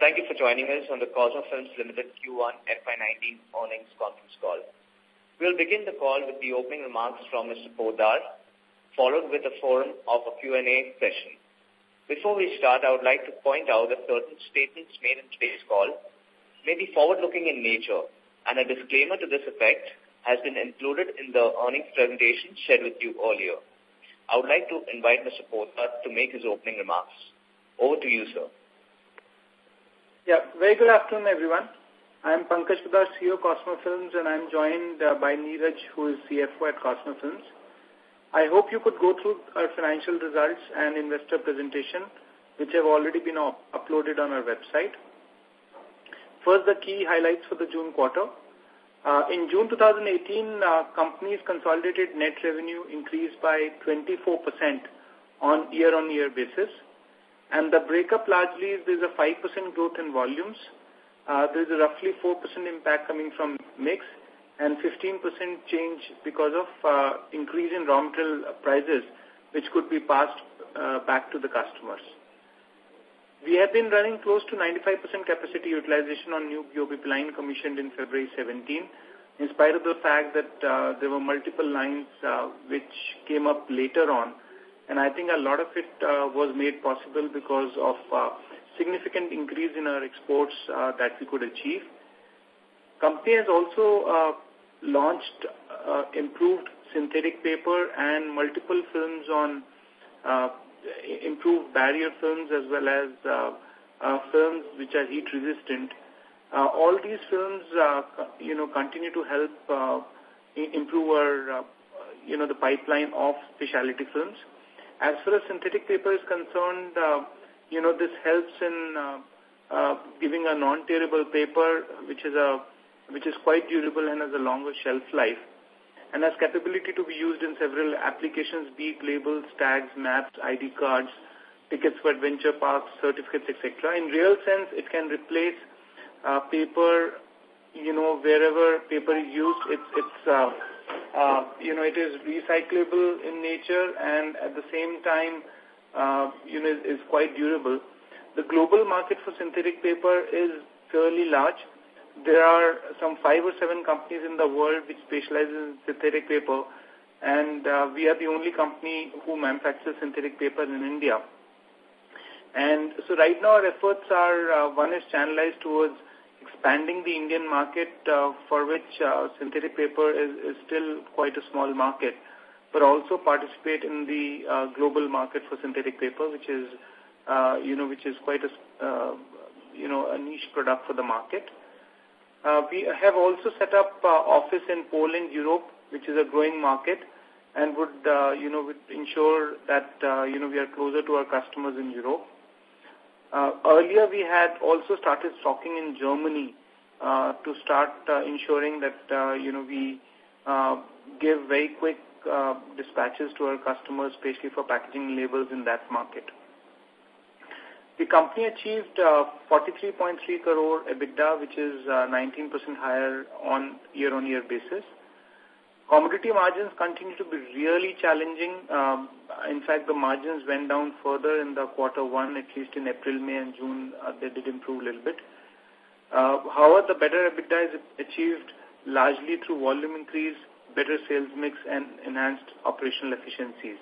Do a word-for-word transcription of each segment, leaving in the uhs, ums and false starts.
thank you for joining us on the Cosmo Films Limited Q one F Y nineteen earnings conference call. We'll begin the call with the opening remarks from Mister Poddar, followed with a forum of a Q and A session. Before we start, I would like to point out that certain statements made in today's call may be forward-looking in nature, and a disclaimer to this effect has been included in the earnings presentation shared with you earlier. I would like to invite Mister Poddar to make his opening remarks. Over to you, sir. Yeah, very good afternoon, everyone. I'm Pankaj Poddar, C E O of Cosmo Films, and I'm joined uh, by Neeraj, who is C F O at Cosmo Films. I hope you could go through our financial results and investor presentation, which have already been up uploaded on our website. First, the key highlights for the June quarter. Uh, in June twenty eighteen, uh, company's consolidated net revenue increased by twenty-four percent on year-on-year basis. And the breakup largely is there's a five percent growth in volumes. Uh, there's a roughly four percent impact coming from mix and fifteen percent change because of uh, increase in raw material prices, which could be passed uh, back to the customers. We have been running close to ninety-five percent capacity utilization on new P O P P line commissioned in February seventeenth, in spite of the fact that uh, there were multiple lines uh, which came up later on. And I think a lot of it uh, was made possible because of uh, significant increase in our exports uh, that we could achieve. Company has also uh, launched uh, improved synthetic paper and multiple films on uh, improved barrier films as well as uh, uh, films which are heat resistant. Uh, all these films, uh, you know, continue to help uh, improve our, uh, you know, the pipeline of specialty films. As far as synthetic paper is concerned, uh, you know, this helps in uh, uh, giving a non-tearable paper, which is a which is quite durable and has a longer shelf life, and has capability to be used in several applications, be it labels, tags, maps, I D cards, tickets for adventure parks, certificates, et cetera. In real sense, it can replace uh, paper, you know, wherever paper is used. It's it's uh, Uh, you know, it is recyclable in nature and at the same time, uh, you know, is, is quite durable. The global market for synthetic paper is fairly large. There are some five or seven companies in the world which specialize in synthetic paper, and uh, we are the only company who manufactures synthetic paper in India. And so right now our efforts are, uh, one is channelized towards expanding the Indian market, uh, for which uh, synthetic paper is, is still quite a small market, but also participate in the uh, global market for synthetic paper, which is, uh, you know, which is quite a, uh, you know, a niche product for the market. Uh, we have also set up uh, office in Poland, Europe, which is a growing market, and would, uh, you know, would ensure that, uh, you know, we are closer to our customers in Europe. Uh, earlier, we had also started stocking in Germany uh, to start uh, ensuring that, uh, you know, we uh, give very quick uh, dispatches to our customers, especially for packaging labels in that market. The company achieved uh, forty-three point three crore EBITDA, which is uh, nineteen percent higher on year-on-year basis. Commodity margins continue to be really challenging. Um, in fact, the margins went down further in the quarter one, at least in April, May, and June. Uh, they did improve a little bit. Uh, however, the better EBITDA is achieved largely through volume increase, better sales mix, and enhanced operational efficiencies.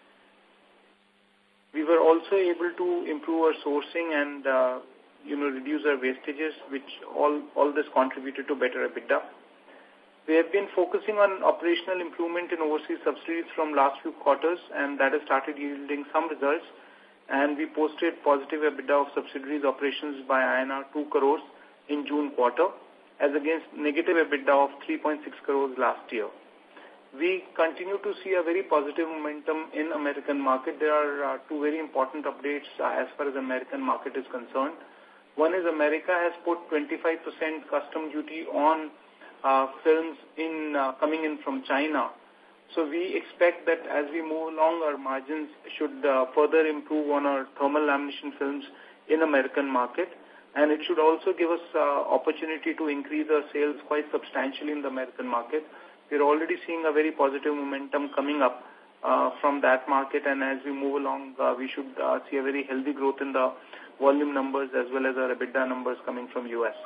We were also able to improve our sourcing and, uh, you know, reduce our wastages, which all, all this contributed to better EBITDA. We have been focusing on operational improvement in overseas subsidiaries from last few quarters, and that has started yielding some results. And we posted positive EBITDA of subsidiaries operations by I N R two crores in June quarter, as against negative EBITDA of three point six crores last year. We continue to see a very positive momentum in American market. There are uh, two very important updates uh, as far as American market is concerned. One is America has put twenty-five percent custom duty on Uh, films in uh, coming in from China. So we expect that as we move along, our margins should uh, further improve on our thermal lamination films in American market, and it should also give us uh, opportunity to increase our sales quite substantially in the American market. We're already seeing a very positive momentum coming up uh, from that market, and as we move along, uh, we should uh, see a very healthy growth in the volume numbers as well as our EBITDA numbers coming from U S.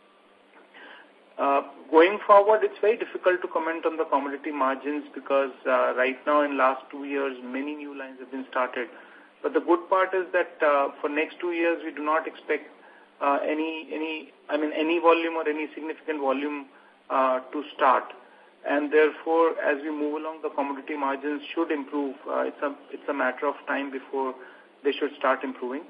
Uh, going forward, it's very difficult to comment on the commodity margins because uh, right now in last two years, many new lines have been started. But the good part is that uh, for next two years, we do not expect uh, any, any, I mean, any volume or any significant volume uh, to start. And therefore, as we move along, the commodity margins should improve. Uh, it's a, it's a matter of time before they should start improving.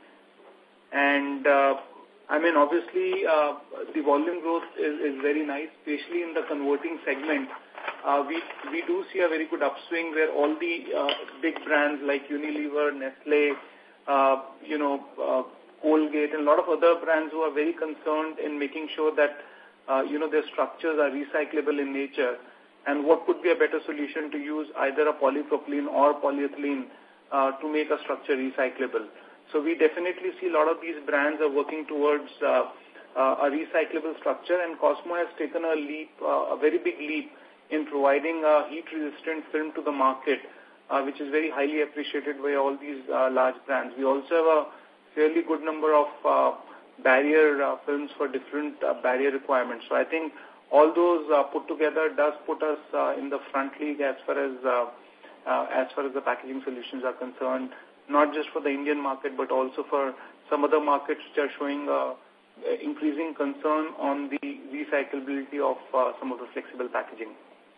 And, uh, I mean, obviously, uh, the volume growth is, is very nice, especially in the converting segment. Uh, we, we do see a very good upswing where all the uh, big brands like Unilever, Nestle, uh, you know, uh, Colgate, and a lot of other brands who are very concerned in making sure that, uh, you know, their structures are recyclable in nature. And what could be a better solution to use either a polypropylene or polyethylene uh, to make a structure recyclable. So we definitely see a lot of these brands are working towards uh, uh, a recyclable structure, and Cosmo has taken a leap, uh, a very big leap in providing a heat-resistant film to the market, uh, which is very highly appreciated by all these uh, large brands. We also have a fairly good number of uh, barrier uh, films for different uh, barrier requirements. So I think all those uh, put together does put us uh, in the front league as far as uh, uh, as far as the packaging solutions are concerned. Not just for the Indian market, but also for some other markets which are showing uh, increasing concern on the recyclability of uh, some of the flexible packaging.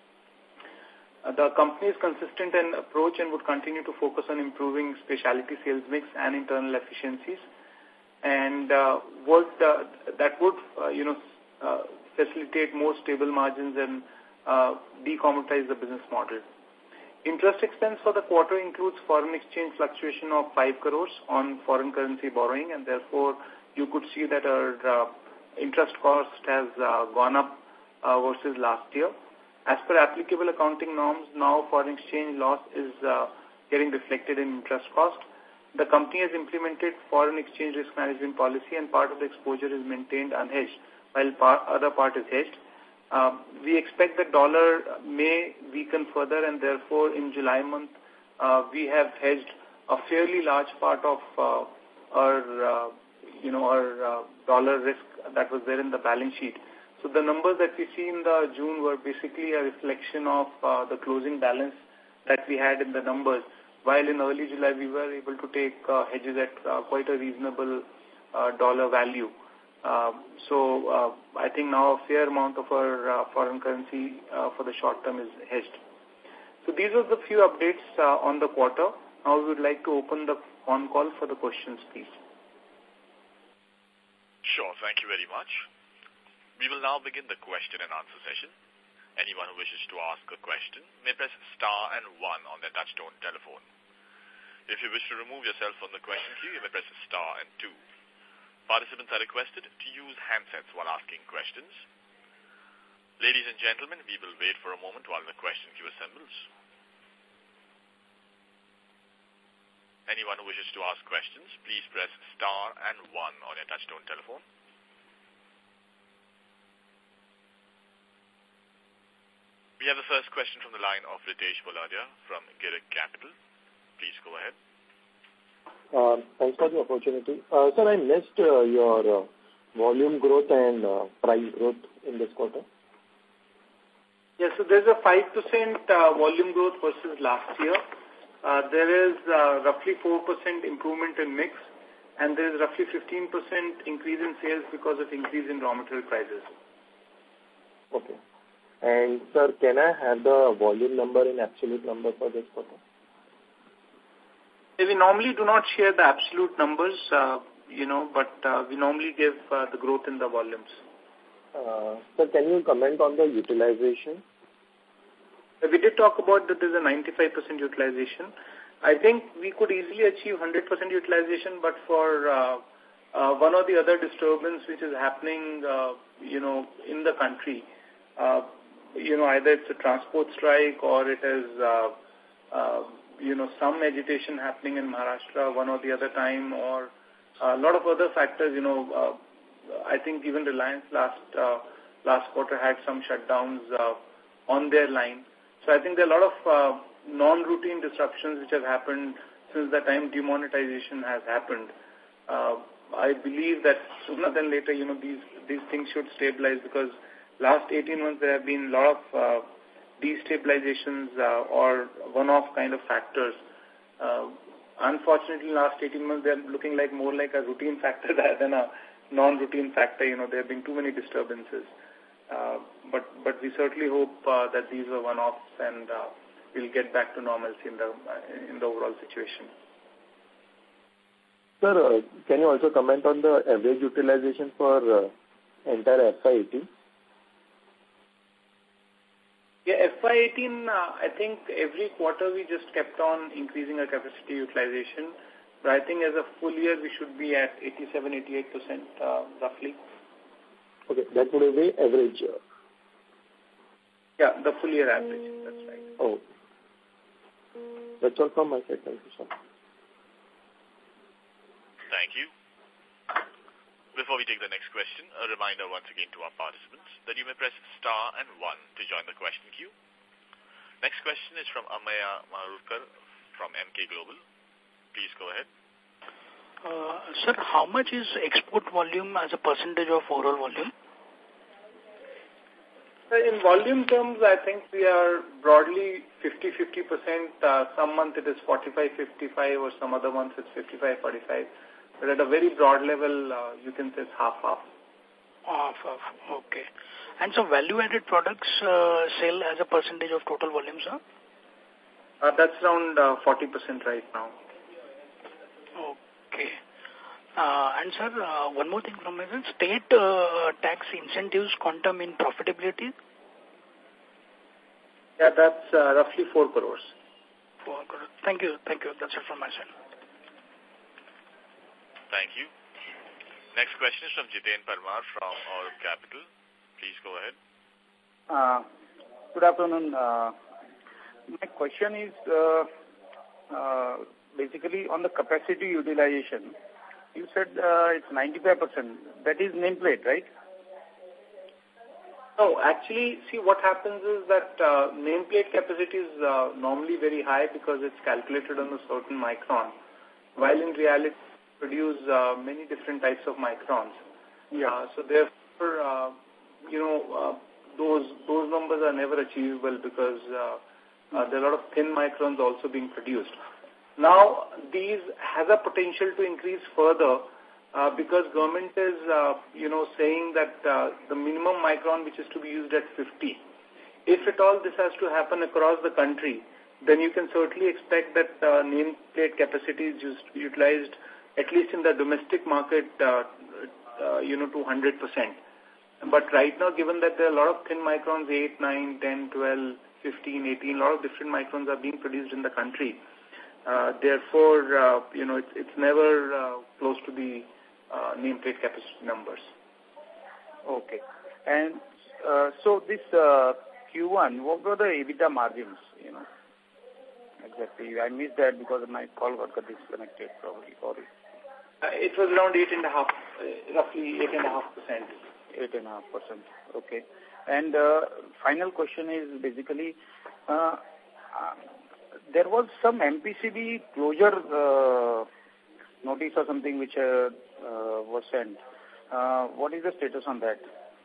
Uh, the company is consistent in approach and would continue to focus on improving specialty sales mix and internal efficiencies, and uh, would, uh, that would uh, you know uh, facilitate more stable margins and uh, decommoditize the business model. Interest expense for the quarter includes foreign exchange fluctuation of five crores on foreign currency borrowing, and therefore you could see that our uh, interest cost has uh, gone up uh, versus last year. As per applicable accounting norms, now foreign exchange loss is uh, getting reflected in interest cost. The company has implemented foreign exchange risk management policy, and part of the exposure is maintained unhedged, while part, other part is hedged. Uh, we expect the dollar may weaken further, and therefore in July month uh, we have hedged a fairly large part of uh, our, uh, you know, our uh, dollar risk that was there in the balance sheet. So the numbers that we see in the June were basically a reflection of uh, the closing balance that we had in the numbers, while in early July we were able to take uh, hedges at uh, quite a reasonable uh, dollar value. Uh, so uh, I think now a fair amount of our uh, foreign currency uh, for the short term is hedged. So these are the few updates uh, on the quarter. Now we would like to open the phone call for the questions, please. Sure, thank you very much. We will now begin the question and answer session. Anyone who wishes to ask a question may press star and one on their touchtone telephone. If you wish to remove yourself from the question queue, you may press star and two. Participants are requested to use handsets while asking questions. Ladies and gentlemen, we will wait for a moment while the question queue assembles. Anyone who wishes to ask questions, please press star and one on your touchtone telephone. We have the first question from the line of Ritesh Boladia from Girik Capital. Please go ahead. Uh, thanks for the opportunity. Uh, sir, I missed uh, your uh, volume growth and uh, price growth in this quarter. Yes, so there's a five percent uh, volume growth versus last year. Uh, there is uh, roughly four percent improvement in mix, and there is roughly fifteen percent increase in sales because of increase in raw material prices. Okay. And, sir, can I have the volume number in absolute number for this quarter? We normally do not share the absolute numbers, uh, you know, but uh, we normally give uh, the growth in the volumes. Uh, sir, can you comment on the utilization? We did talk about that there's a ninety-five percent utilization. I think we could easily achieve one hundred percent utilization, but for uh, uh, one or the other disturbance which is happening, uh, you know, in the country, uh, you know, either it's a transport strike or it is, uh, uh, you know, some agitation happening in Maharashtra one or the other time, or a lot of other factors, you know, uh, I think even Reliance last, uh, last quarter had some shutdowns uh, on their line. So I think there are a lot of uh, non-routine disruptions which have happened since the time demonetization has happened. uh, I believe that sooner than later, you know, these, these things should stabilize, because last eighteen months there have been a lot of uh, destabilizations uh, or one-off kind of factors. Uh, unfortunately, last eighteen months they're looking like more like a routine factor rather than a non-routine factor. You know, there have been too many disturbances. Uh, but but we certainly hope uh, that these are one-offs, and uh, we'll get back to normalcy in the uh, in the overall situation. Sir, uh, can you also comment on the average utilization for uh, entire F Y eighteen? Yeah, F Y eighteen, uh, I think every quarter we just kept on increasing our capacity utilization. But I think as a full year we should be at eighty-seven, eighty-eight percent uh, roughly. Okay, that would be average. Yeah, the full year average, that's right. Oh. That's all from my side. Thank you, sir. Thank you. Before we take the next question, a reminder once again to our participants that you may press star and one to join the question queue. Next question is from Amaya Marurkar from M K Global. Please go ahead. Uh, sir, how much is export volume as a percentage of overall volume? In volume terms, I think we are broadly fifty fifty percent. Uh, some month it is forty-five fifty-five, or some other months it's fifty-five forty-five. But at a very broad level, uh, you can say it's half-half. Half-half, okay. And so value-added products uh, sell as a percentage of total volume, sir? Uh, that's around uh, forty percent right now. Okay. Uh, and sir, uh, one more thing from my side. State uh, tax incentives quantum in profitability? Yeah, that's uh, roughly four crores. Four crores. Thank you. Thank you. That's it from my side. Thank you. Next question is from Jiten Parmar from Aurum Capital. Please go ahead. Uh, good afternoon. Uh, my question is uh, uh, basically on the capacity utilization. You said uh, it's ninety-five percent. That is nameplate, right? No, actually, see, what happens is that uh, nameplate capacity is uh, normally very high because it's calculated on a certain micron, while in reality produce uh, many different types of microns. Yeah. Uh, so therefore, uh, you know, uh, those those numbers are never achievable because uh, uh, there are a lot of thin microns also being produced. Now, these has a potential to increase further uh, because government is, uh, you know, saying that uh, the minimum micron which is to be used at fifty. If at all this has to happen across the country, then you can certainly expect that uh, nameplate capacity is used, utilized at least in the domestic market, uh, uh, you know, to one hundred percent. But right now, given that there are a lot of thin microns, eight, nine, ten, twelve, fifteen, eighteen, a lot of different microns are being produced in the country. Uh, therefore, uh, you know, it's, it's never uh, close to the uh, nameplate capacity numbers. Okay. And uh, so this uh, Q one, what were the EBITDA margins, you know? Exactly. I missed that because my call got disconnected probably. Sorry. Uh, it was around eight and a half, uh, roughly eight and a half percent. Eight and a half percent. Okay. And uh, final question is basically, uh, uh, there was some M P C B closure uh, notice or something which uh, uh, was sent. Uh, what is the status on that?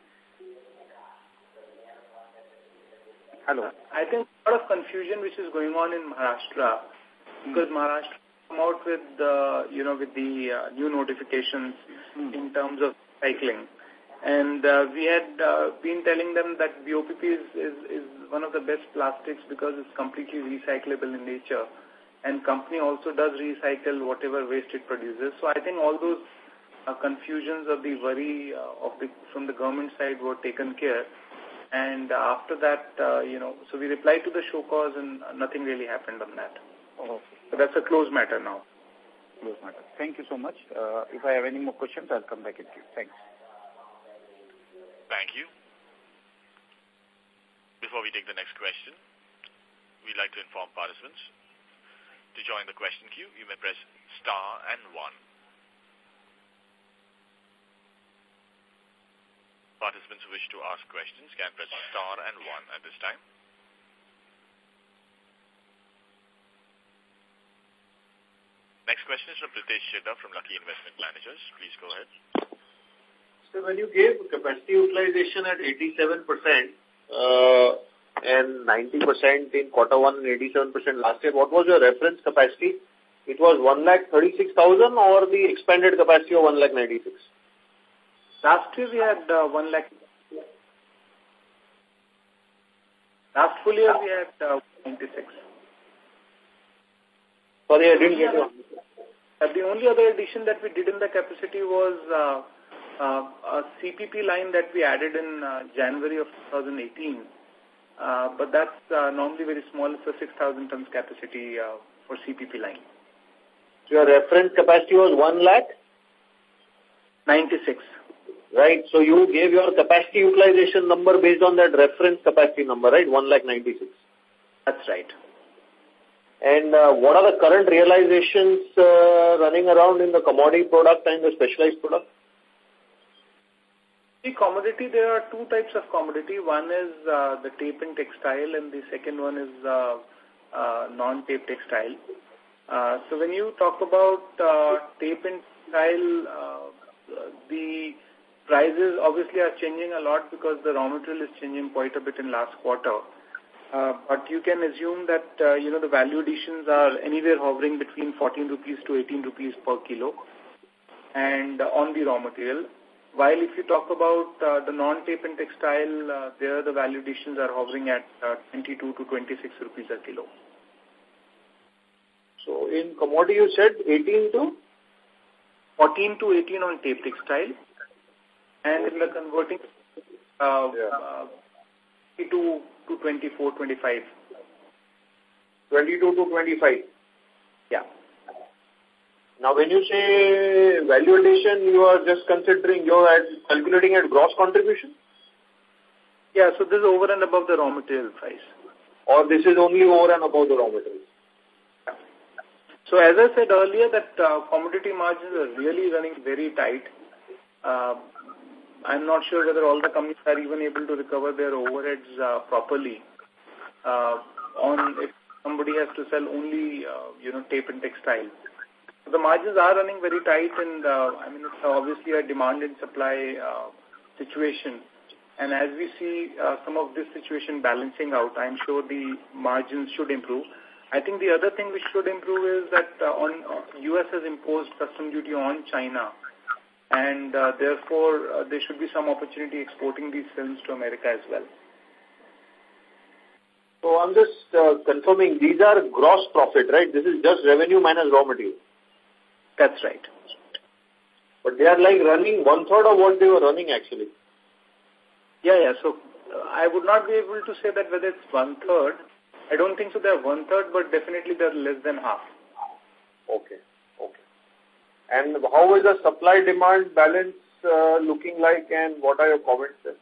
Hello. I think a lot of confusion which is going on in Maharashtra because mm. Maharashtra come out with the, you know, with the uh, new notifications mm. in terms of cycling. And uh, we had uh, been telling them that B O P P is, is, is one of the best plastics because it's completely recyclable in nature. And company also does recycle whatever waste it produces. So I think all those uh, confusions of the worry uh, of the, from the government side were taken care. And uh, after that, uh, you know, so we replied to the show cause and nothing really happened on that. Oh, okay. So that's a closed matter now. Closed matter. Thank you so much. Uh, if I have any more questions, I'll come back at you. Thanks. Thank you. Before we take the next question, we'd like to inform participants. To join the question queue, you may press star and one. Participants who wish to ask questions can press star and one at this time. Next question is from Pritesh Chheda from Lucky Investment Managers. Please go ahead. So when you gave capacity utilization at eighty-seven percent uh, and ninety percent in quarter one and eighty-seven percent last year, what was your reference capacity? It was one lakh thirty-six thousand or the expanded capacity of one lakh ninety-six? Last year we had uh, one lakh. Last full year we had uh, ninety-six. Sorry, I didn't get you. Uh, the only other addition that we did in the capacity was uh, uh, a C P P line that we added in uh, January of twenty eighteen. Uh, but that's uh, normally very small. It's a six thousand tons capacity uh, for C P P line. So your reference capacity was one lakh? ninety-six. Right. So you gave your capacity utilization number based on that reference capacity number, right? one lakh ninety-six. That's right. And uh, what are the current realizations uh, running around in the commodity product and the specialized product? The commodity, there are two types of commodity. One is uh, the tape and textile, and the second one is uh, uh, non-tape textile. Uh, so when you talk about uh, tape and textile, uh, the prices obviously are changing a lot because the raw material is changing quite a bit in last quarter. Uh, but you can assume that, uh, you know, the value additions are anywhere hovering between fourteen rupees to eighteen rupees per kilo and uh, on the raw material. While if you talk about uh, the non-tape and textile, uh, there the value additions are hovering at uh, twenty-two to twenty-six rupees a kilo. So in commodity you said eighteen to? fourteen to eighteen on tape textile. And in the converting, uh, yeah. uh, to to twenty-four, twenty-five. twenty-two to twenty-five. Yeah. Now, when you say value addition, you are just considering, you are calculating at gross contribution? Yeah, so this is over and above the raw material price. Or this is only over and above the raw material? Yeah. So as I said earlier, that uh, commodity margins are really running very tight. Uh, I'm not sure whether all the companies are even able to recover their overheads uh, properly. Uh, on if somebody has to sell only, uh, you know, tape and textile. So the margins are running very tight, and uh, I mean, it's obviously a demand and supply uh, situation. And as we see uh, some of this situation balancing out, I'm sure the margins should improve. I think the other thing which should improve is that uh, on uh, U S has imposed custom duty on China. And uh, therefore, uh, there should be some opportunity exporting these films to America as well. So I'm just uh, confirming, these are gross profit, right? This is just revenue minus raw material. That's right. But they are like running one-third of what they were running actually. Yeah, yeah. So uh, I would not be able to say that whether it's one-third. I don't think so they're one-third, but definitely they're less than half. Okay. And how is the supply-demand balance uh, looking like, and what are your comments there?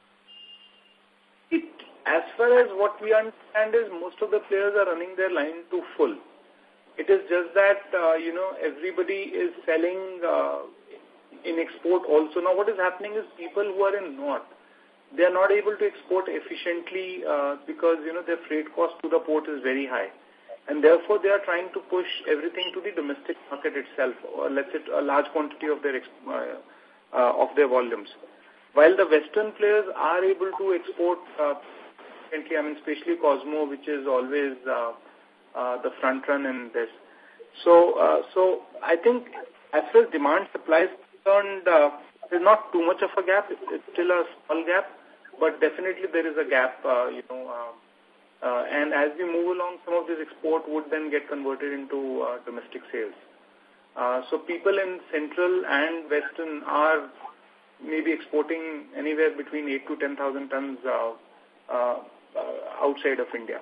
It, as far as what we understand is most of the players are running their line to full. It is just that, uh, you know, everybody is selling uh, in export also. Now what is happening is people who are in North, they are not able to export efficiently uh, because, you know, their freight cost to the port is very high. And therefore, they are trying to push everything to the domestic market itself, or let's say a large quantity of their uh, uh, of their volumes. While the Western players are able to export, uh, I mean, especially Cosmo, which is always uh, uh, the front run in this. So, uh, so I think as far as demand supply is concerned, uh, there's not too much of a gap. It's, it's still a small gap, but definitely there is a gap. Uh, you know. Uh, Uh, and as we move along, some of this export would then get converted into uh, domestic sales. Uh, so people in Central and Western are maybe exporting anywhere between eight to ten thousand tons uh, uh, uh, outside of India.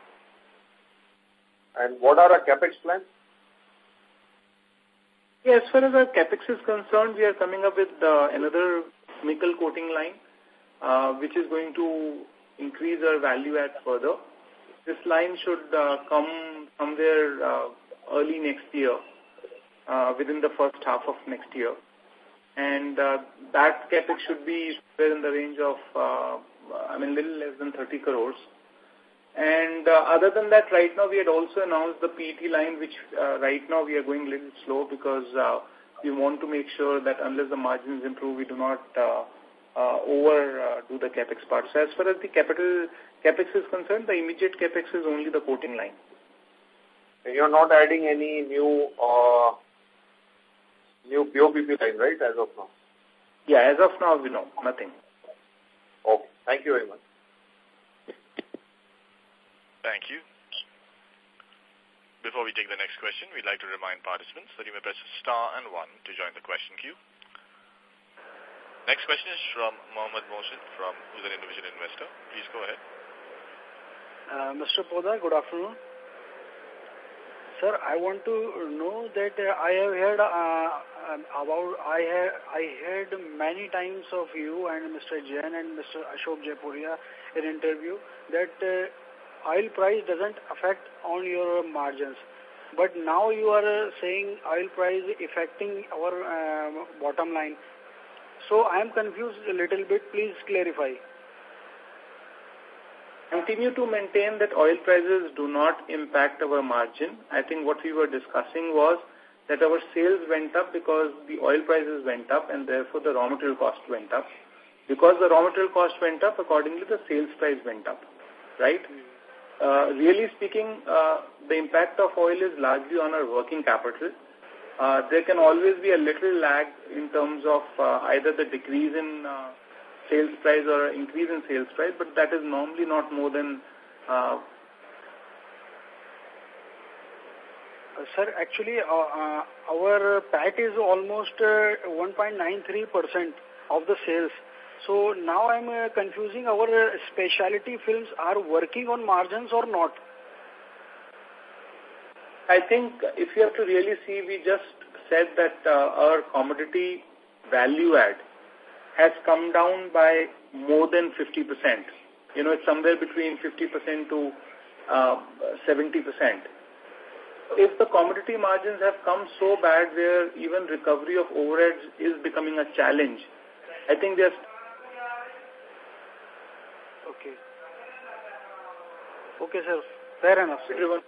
And what are our capex plans? Yeah, as far as our capex is concerned, we are coming up with uh, another chemical coating line, uh, which is going to increase our value add further. This line should uh, come somewhere uh, early next year, uh, within the first half of next year. And uh, that capex should be in the range of, uh, I mean, little less than thirty crores. And uh, other than that, right now we had also announced the P E T line, which uh, right now we are going a little slow because uh, we want to make sure that unless the margins improve, we do not uh, uh, over uh, do the capex part. So as far as the capital capex is concerned, the immediate capex is only the coating line. You're not adding any new uh, new P O P P line, right, as of now? Yeah, as of now, we know nothing. Okay, thank you very much. Thank you. Before we take the next question, we'd like to remind participants that you may press star and one to join the question queue. Next question is from Mohammed Mohsin, from who's an individual investor. Please go ahead. Uh, Mister Podar, good afternoon. Sir, I want to know that uh, I have heard uh, about, I, ha I heard many times of you and Mister Jain and Mister Ashok Jaipuria in interview that uh, oil price doesn't affect on your margins. But now you are uh, saying oil price affecting our uh, bottom line. So I am confused a little bit. Please clarify. Continue to maintain that oil prices do not impact our margin. I think what we were discussing was that our sales went up because the oil prices went up and therefore the raw material cost went up. Because the raw material cost went up, accordingly the sales price went up, right? Uh, really speaking, uh, the impact of oil is largely on our working capital. Uh, there can always be a little lag in terms of uh, either the decrease in uh, sales price or increase in sales price, but that is normally not more than... Uh, uh, sir, actually, uh, uh, our P A T is almost uh, one point nine three percent of the sales. So now I'm uh, confusing our uh, specialty films are working on margins or not? I think if you have to really see, we just said that uh, our commodity value add has come down by more than fifty percent. You know, it's somewhere between fifty percent to uh, seventy percent. If the commodity margins have come so bad where even recovery of overheads is becoming a challenge, I think there's... Okay. Okay, sir. Fair enough, sir. Thank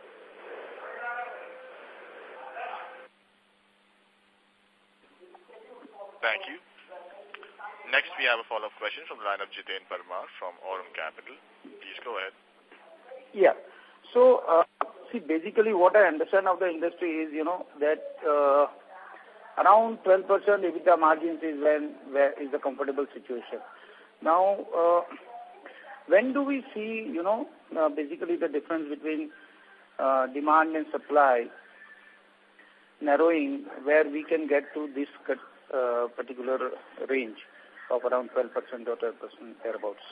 you. Next, we have a follow-up question from the line of Jiten Parmar from Aurum Capital. Please go ahead. Yeah. So, uh, see, basically what I understand of the industry is, you know, that uh, around twelve percent EBITDA margins is when where is the comfortable situation. Now, uh, when do we see, you know, uh, basically the difference between uh, demand and supply narrowing where we can get to this uh, particular range of around twelve percent or twelve percent thereabouts?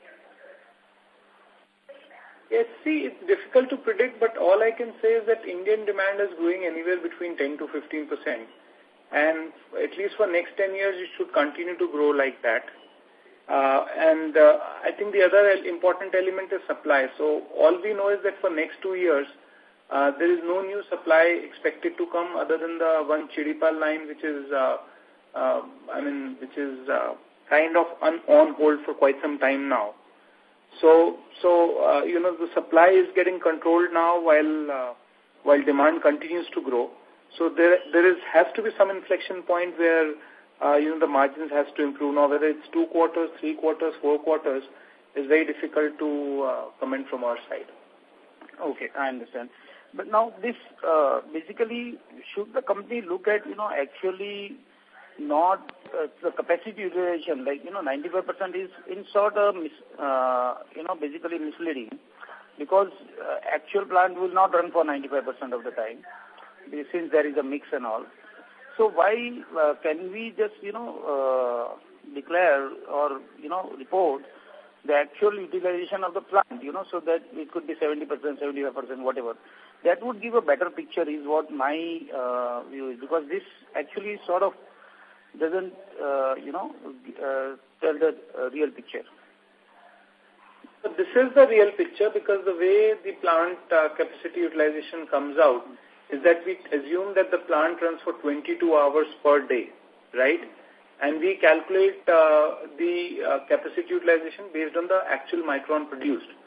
Yes, see, it's difficult to predict, but all I can say is that Indian demand is growing anywhere between ten to fifteen percent. And at least for next ten years, it should continue to grow like that. Uh, and uh, I think the other important element is supply. So all we know is that for next two years, uh, there is no new supply expected to come other than the one Chidipal line, which is, uh, uh, I mean, which is uh, kind of on, on hold for quite some time now. So, so uh, you know, the supply is getting controlled now while uh, while demand continues to grow. So there there is has to be some inflection point where uh, you know the margins has to improve. Now, whether it's two quarters, three quarters, four quarters, is very difficult to uh, comment from our side. Okay, I understand. But now this uh, basically should the company look at you know actually not uh, the capacity utilization, like, you know, ninety-five percent is in sort of, mis, uh, you know, basically misleading because uh, actual plant will not run for ninety-five percent of the time since there is a mix and all. So why uh, can we just, you know, uh, declare or, you know, report the actual utilization of the plant, you know, so that it could be seventy percent, seventy-five percent, whatever. That would give a better picture is what my uh, view is, because this actually sort of doesn't, uh, you know, uh, tell the uh, real picture. But this is the real picture because the way the plant uh, capacity utilization comes out is that we assume that the plant runs for twenty-two hours per day, right? And we calculate uh, the uh, capacity utilization based on the actual micron produced.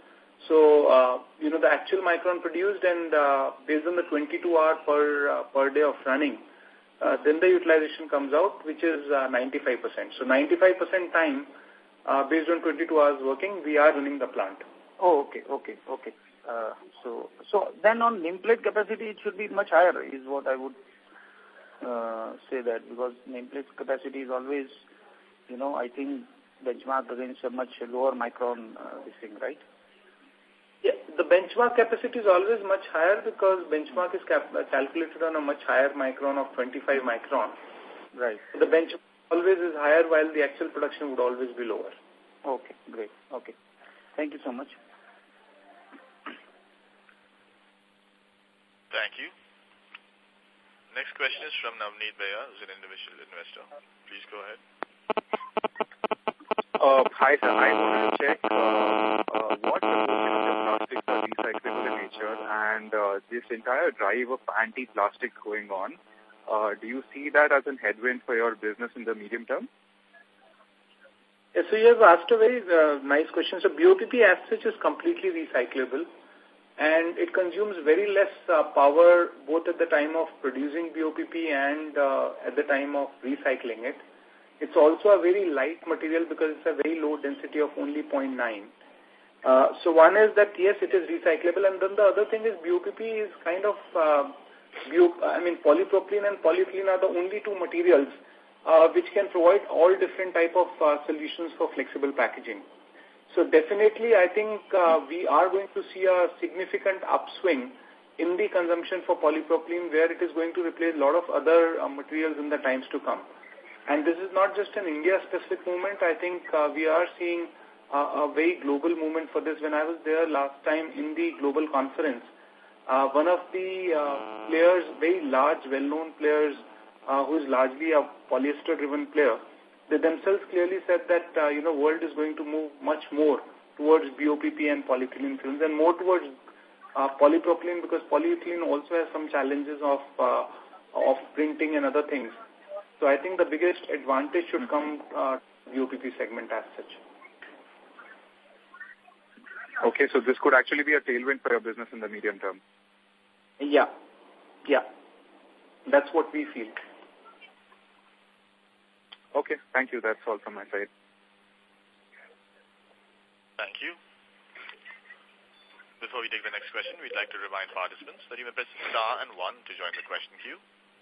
So, uh, you know, the actual micron produced and uh, based on the twenty-two hour per, uh, per day of running, uh, then the utilization comes out, which is uh, ninety-five percent. So ninety-five percent time, uh, based on twenty-two hours working, we are running the plant. Oh, okay, okay, okay. Uh, so, so then on nameplate capacity, it should be much higher, is what I would uh, say that, because nameplate capacity is always, you know, I think benchmark against a much lower micron uh, this thing, right? Yeah, the benchmark capacity is always much higher because benchmark is cap calculated on a much higher micron of twenty-five micron. Right. The benchmark always is higher while the actual production would always be lower. Okay, great. Okay. Thank you so much. Thank you. Next question is from Navneet Bhaiya, who's an individual investor. Please go ahead. Uh, hi, sir. I wanted to check uh, uh, what proportion of your plastics are recyclable in nature, and uh, this entire drive of anti-plastic going on, uh, do you see that as a headwind for your business in the medium term? Yes, so you have asked a very uh, nice question. So B O P P as such is completely recyclable, and it consumes very less uh, power both at the time of producing B O P P and uh, at the time of recycling it. It's also a very light material because it's a very low density of only zero point nine. Uh, so one is that, yes, it is recyclable, and then the other thing is B O P P is kind of, uh, I mean, polypropylene and polyethylene are the only two materials uh, which can provide all different type of uh, solutions for flexible packaging. So definitely, I think uh, we are going to see a significant upswing in the consumption for polypropylene, where it is going to replace a lot of other uh, materials in the times to come. And this is not just an India-specific movement. I think uh, we are seeing uh, a very global movement for this. When I was there last time in the global conference, uh, one of the uh, players, very large, well-known players, uh, who is largely a polyester-driven player, they themselves clearly said that, uh, you know, world is going to move much more towards B O P P and polyethylene films and more towards uh, polypropylene, because polyethylene also has some challenges of, uh, of printing and other things. So I think the biggest advantage should come uh, B O P P segment as such. Okay, so this could actually be a tailwind for your business in the medium term. Yeah, yeah. That's what we feel. Okay, thank you. That's all from my side. Thank you. Before we take the next question, we'd like to remind participants that you may press star and one to join the question queue.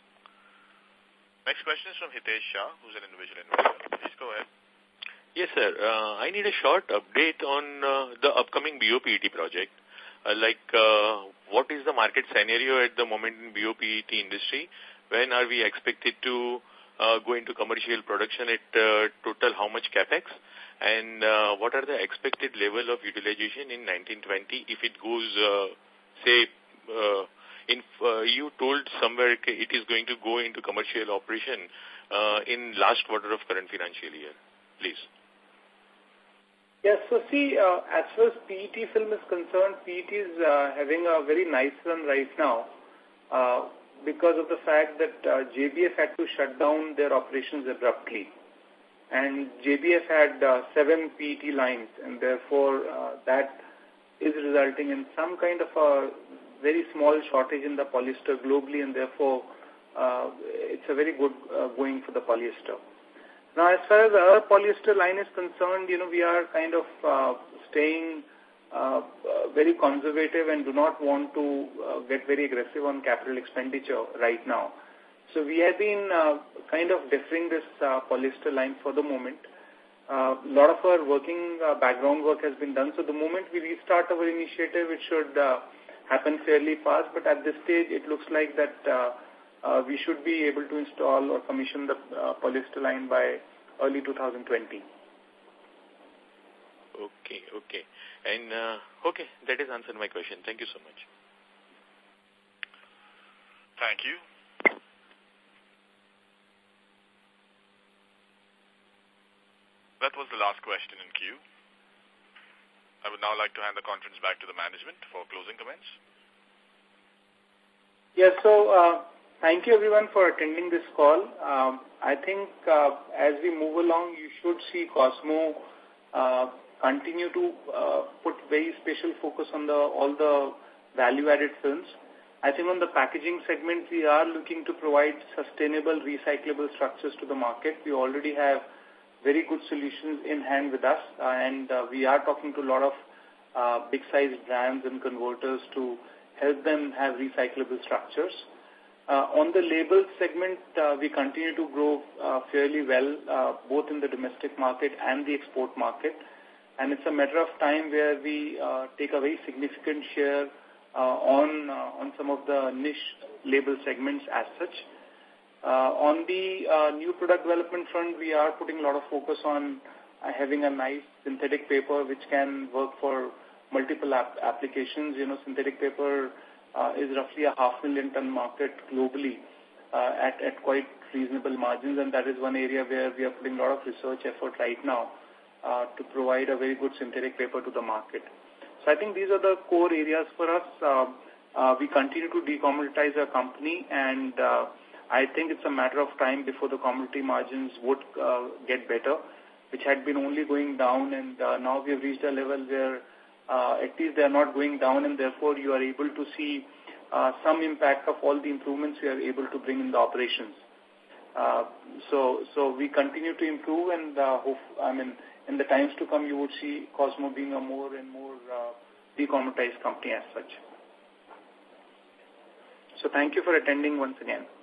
Next question is from Hitesh Shah, who's an individual investor. Please go ahead. Yes, sir. Uh, I need a short update on uh, the upcoming B O P E T project. Uh, like, uh, what is the market scenario at the moment in B O P E T industry? When are we expected to uh, go into commercial production at uh, total how much capex? And uh, what are the expected level of utilization in nineteen twenty if it goes, uh, say, uh, in, uh, you told somewhere it is going to go into commercial operation uh, in last quarter of current financial year. Please. Yes, so see, uh, as far as P E T film is concerned, P E T is uh, having a very nice run right now uh, because of the fact that uh, J B F had to shut down their operations abruptly. And J B F had uh, seven P E T lines, and therefore uh, that is resulting in some kind of a very small shortage in the polyester globally, and therefore uh, it's a very good uh, going for the polyester. Now, as far as our polyester line is concerned, you know, we are kind of uh, staying uh, uh, very conservative and do not want to uh, get very aggressive on capital expenditure right now. So we have been uh, kind of deferring this uh, polyester line for the moment. A uh, lot of our working uh, background work has been done. So the moment we restart our initiative, it should uh, happen fairly fast. But at this stage, it looks like that uh, uh, we should be able to install or commission the uh, polyester line by early two thousand twenty. Okay, okay. And, uh, okay, that has answered my question. Thank you so much. Thank you. That was the last question in queue. I would now like to hand the conference back to the management for closing comments. Yes, so uh, thank you everyone for attending this call. Um, I think uh, as we move along, you should see Cosmo uh, continue to uh, put very special focus on the all the value-added films. I think on the packaging segment, we are looking to provide sustainable, recyclable structures to the market. We already have very good solutions in hand with us, uh, and uh, we are talking to a lot of uh, big-sized brands and converters to help them have recyclable structures. Uh, on the label segment, uh, we continue to grow uh, fairly well, uh, both in the domestic market and the export market. And it's a matter of time where we uh, take a very significant share uh, on uh, on some of the niche label segments as such. Uh, on the uh, new product development front, we are putting a lot of focus on uh, having a nice synthetic paper which can work for multiple ap applications. You know, synthetic paper uh, is roughly a half million ton market globally uh, at, at quite reasonable margins, and that is one area where we are putting a lot of research effort right now uh, to provide a very good synthetic paper to the market. So I think these are the core areas for us. Uh, uh, we continue to decommoditize our company, and uh, I think it's a matter of time before the commodity margins would uh, get better, which had been only going down, and uh, now we have reached a level where uh, at least they are not going down, and therefore you are able to see uh, some impact of all the improvements we are able to bring in the operations. Uh, so, so we continue to improve, and uh, hope, I mean, in the times to come, you would see Cosmo being a more and more uh, decommoditized company as such. So thank you for attending once again.